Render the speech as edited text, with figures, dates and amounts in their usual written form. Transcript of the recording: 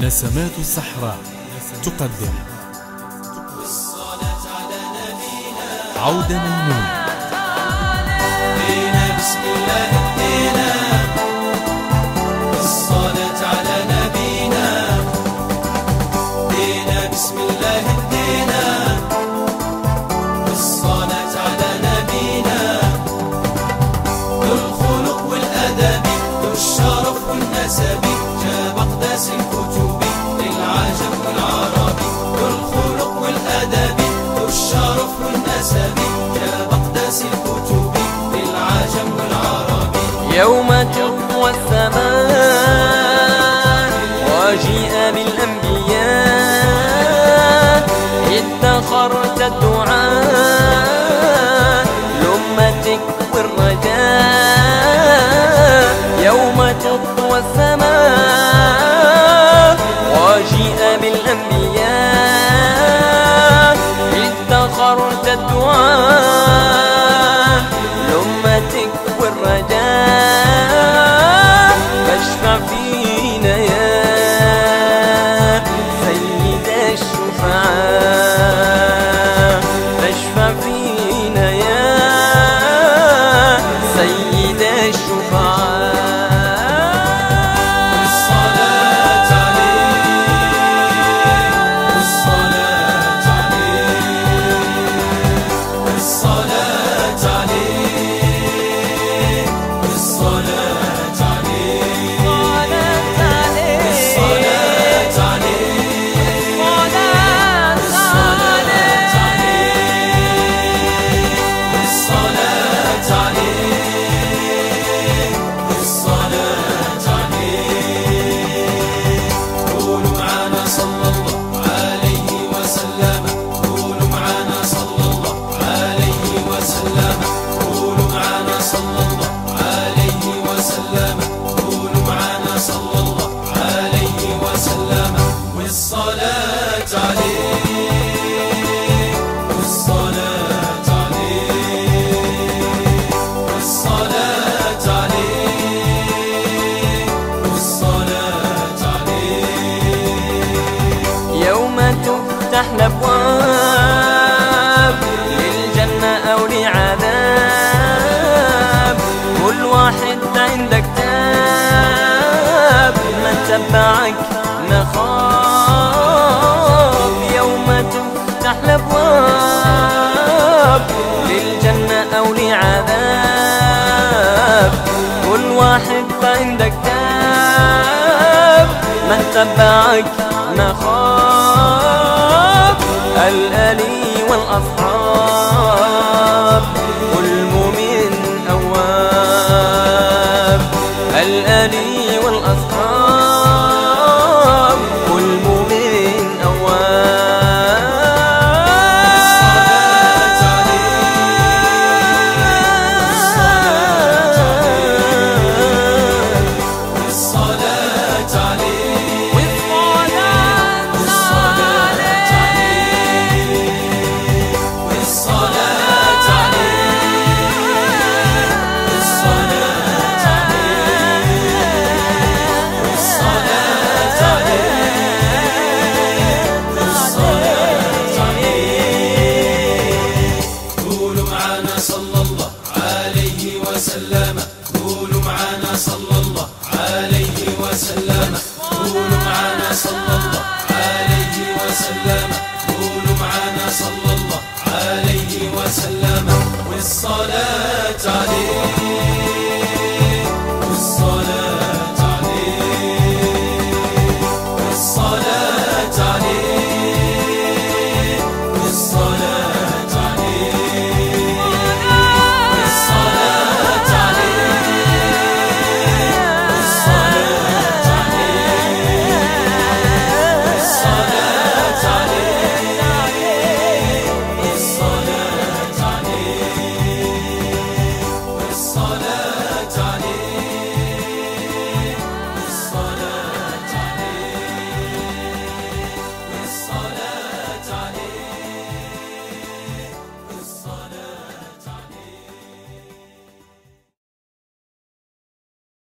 نسمات الصحراء تقدم عودة ميمون. بسم الله اهدينا بالصلاة على نبينا. بسم الله اهدينا بالصلاة على نبينا. ذو الخلق والأدب ذو الشرف والنسب جاب أقداس الكتب للعجم والعربي. ذو الخلق والأدب ذو الشرف والنسب جاب أقداس الكتب للعجم والعربي. يوم تطوى السماء وجيء بالأنبياء ادخرت الدعاء لأمتك والرجاء. يوم تطوى السماء وجيء بالأنبياء ادخرت الدعاء لأمتك والرجاء. فاشفع فينا يا سيد الشفعاء. فاشفع فينا يا سيد الشفعاء. والصلاة عليك والصلاة عليك والصلاة عليك والصلاة عليك والصلاة عليك والصلاة عليك والصلاة عليك والصلاة عليك. قولوا معنا صلى الله عليه وسلم. قولوا معنا صلى الله عليه وسلم. قولوا معنا صلى الله عليه وسلم. قولوا معنا صلى الله عليه وسلم. والصلاة عليك والصلاة عليك والصلاة عليك والصلاة عليك. يوم تفتح الأبواب للجنة أو لعذاب كل واحد عندك تاب من تبعك نخاف. يوم تفتح الأبواب للجنة أو لعذاب كل واحد عندك تاب من تبعك نخاف. الآلي والأصحاب والمؤمن أواب. الآلي والأصحاب والمؤمن أواب. الصلاة عليك والصلاة عليك والصلاة عليك والصلاة عليك والصلاة عليك والصلاة عليك والصلاة عليك. قولوا معنا صلى الله عليه وسلم. قولوا معنا صلى الله عليه وسلم. قولوا معنا صلى الله عليه وسلم. قولوا معنا صلى الله عليه وسلم. والصلاة عليك